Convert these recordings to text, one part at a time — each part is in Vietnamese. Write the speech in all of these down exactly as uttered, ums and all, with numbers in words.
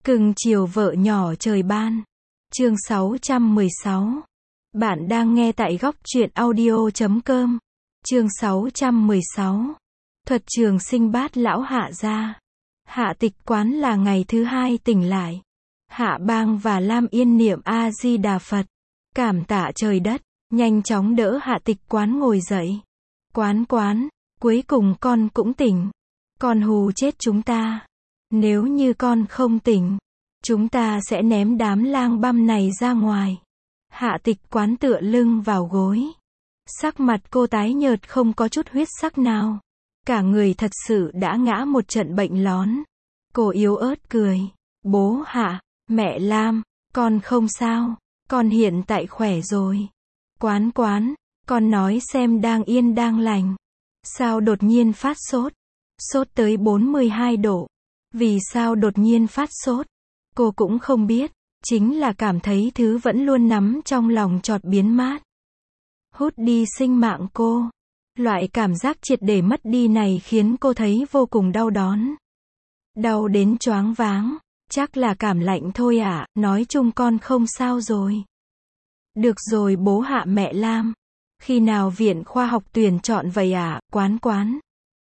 Cưng chiều vợ nhỏ trời ban. Chương sáu trăm mười sáu. Bạn đang nghe tại góc truyện audio chấm com. Chương sáu trăm mười sáu. Thuật trường sinh bát lão Hạ gia. Hạ Tịch Quán là ngày thứ hai tỉnh lại. Hạ Bang và Lam Yên niệm A Di Đà Phật, cảm tạ trời đất, nhanh chóng đỡ Hạ Tịch Quán ngồi dậy. Quán quán, cuối cùng con cũng tỉnh. Con hù chết chúng ta. Nếu như con không tỉnh, chúng ta sẽ ném đám lang băm này ra ngoài. Hạ Tịch Quán tựa lưng vào gối. Sắc mặt cô tái nhợt không có chút huyết sắc nào. Cả người thật sự đã ngã một trận bệnh lón. Cô yếu ớt cười. Bố Hạ, mẹ Lam, con không sao. Con hiện tại khỏe rồi. Quán quán, con nói xem đang yên đang lành. Sao đột nhiên phát sốt? Sốt tới bốn mươi hai độ. Vì sao đột nhiên phát sốt? Cô cũng không biết. Chính là cảm thấy thứ vẫn luôn nắm trong lòng chợt biến mát. Hút đi sinh mạng cô. Loại cảm giác triệt để mất đi này khiến cô thấy vô cùng đau đớn. Đau đến choáng váng. Chắc là cảm lạnh thôi ạ, à, nói chung con không sao rồi. Được rồi bố Hạ mẹ Lam. Khi nào viện khoa học tuyển chọn vậy ạ, à, quán quán?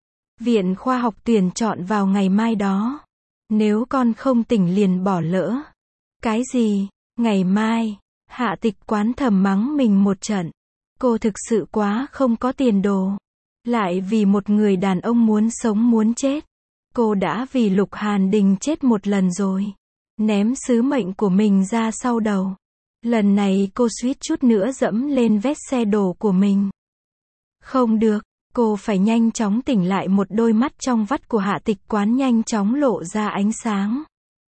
Viện khoa học tuyển chọn vào ngày mai đó. Nếu con không tỉnh liền bỏ lỡ. Cái gì? Ngày mai? Hạ Tịch Quán thầm mắng mình một trận. Cô thực sự quá không có tiền đồ. Lại vì một người đàn ông muốn sống muốn chết. Cô đã vì Lục Hàn Đình chết một lần rồi. Ném sứ mệnh của mình ra sau đầu. Lần này cô suýt chút nữa dẫm lên vết xe đổ của mình. Không được, cô phải nhanh chóng tỉnh lại. Một đôi mắt trong vắt của Hạ Tịch Quán nhanh chóng lộ ra ánh sáng.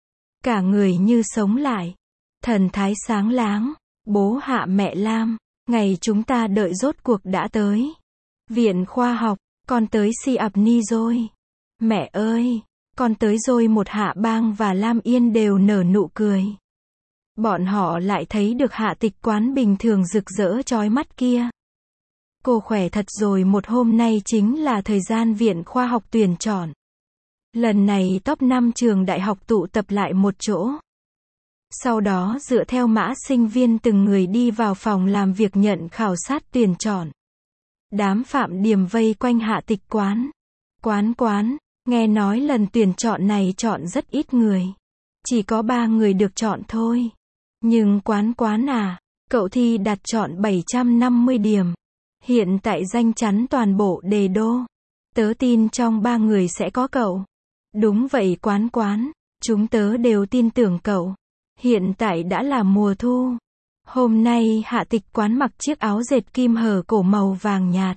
Cả người như sống lại. Thần thái sáng láng. Bố Hạ mẹ Lam, ngày chúng ta đợi rốt cuộc đã tới. Viện khoa học, con tới Si Ập Ni rồi. Mẹ ơi, con tới rồi. Một Hạ Bang và Lam Yên đều nở nụ cười. Bọn họ lại thấy được Hạ Tịch Quán bình thường rực rỡ chói mắt kia. Cô khỏe thật rồi. Một hôm nay chính là thời gian viện khoa học tuyển chọn. Lần này top năm trường đại học tụ tập lại một chỗ. Sau đó dựa theo mã sinh viên từng người đi vào phòng làm việc nhận khảo sát tuyển chọn. Đám Phạm Điềm vây quanh Hạ Tịch Quán. Quán quán, nghe nói lần tuyển chọn này chọn rất ít người. Chỉ có ba người được chọn thôi. Nhưng quán quán à, cậu thi đạt chọn bảy trăm năm mươi điểm. Hiện tại danh chắn toàn bộ đề đô. Tớ tin trong ba người sẽ có cậu. Đúng vậy quán quán, chúng tớ đều tin tưởng cậu. Hiện tại đã là mùa thu. Hôm nay Hạ Tịch Quán mặc chiếc áo dệt kim hở cổ màu vàng nhạt.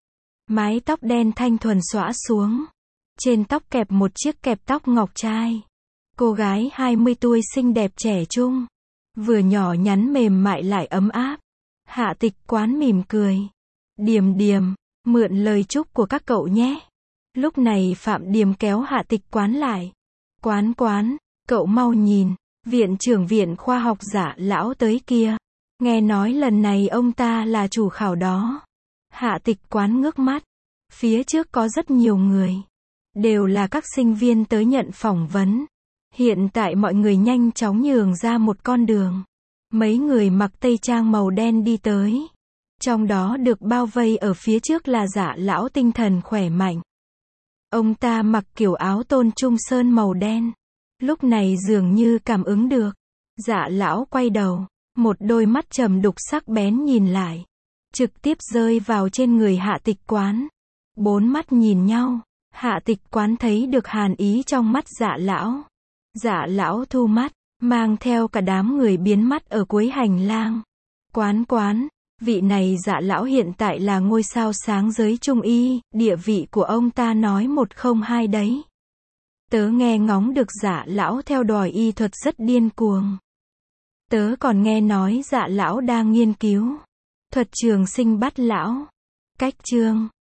Mái tóc đen thanh thuần xõa xuống. Trên tóc kẹp một chiếc kẹp tóc ngọc trai. Cô gái hai mươi tuổi xinh đẹp trẻ trung. Vừa nhỏ nhắn mềm mại lại ấm áp. Hạ Tịch Quán mỉm cười. Điềm Điềm, mượn lời chúc của các cậu nhé. Lúc này Phạm Điềm kéo Hạ Tịch Quán lại. Quán quán, cậu mau nhìn. Viện trưởng viện khoa học Dạ lão tới kia. Nghe nói lần này ông ta là chủ khảo đó. Hạ Tịch Quán ngước mắt. Phía trước có rất nhiều người. Đều là các sinh viên tới nhận phỏng vấn. Hiện tại mọi người nhanh chóng nhường ra một con đường. Mấy người mặc tây trang màu đen đi tới. Trong đó được bao vây ở phía trước là Dạ lão tinh thần khỏe mạnh. Ông ta mặc kiểu áo tôn trung sơn màu đen. Lúc này dường như cảm ứng được. Dạ lão quay đầu. Một đôi mắt trầm đục sắc bén nhìn lại. Trực tiếp rơi vào trên người Hạ Tịch Quán. Bốn mắt nhìn nhau. Hạ Tịch Quán thấy được hàn ý trong mắt Dạ lão. Dạ lão thu mắt. Mang theo cả đám người biến mất ở cuối hành lang. Quán quán. Vị này Dạ lão hiện tại là ngôi sao sáng giới trung y. Địa vị của ông ta nói một không hai đấy. Tớ nghe ngóng được Dạ lão theo đuổi y thuật rất điên cuồng. Tớ còn nghe nói Dạ lão đang nghiên cứu thuật trường sinh bát lão. Cách chương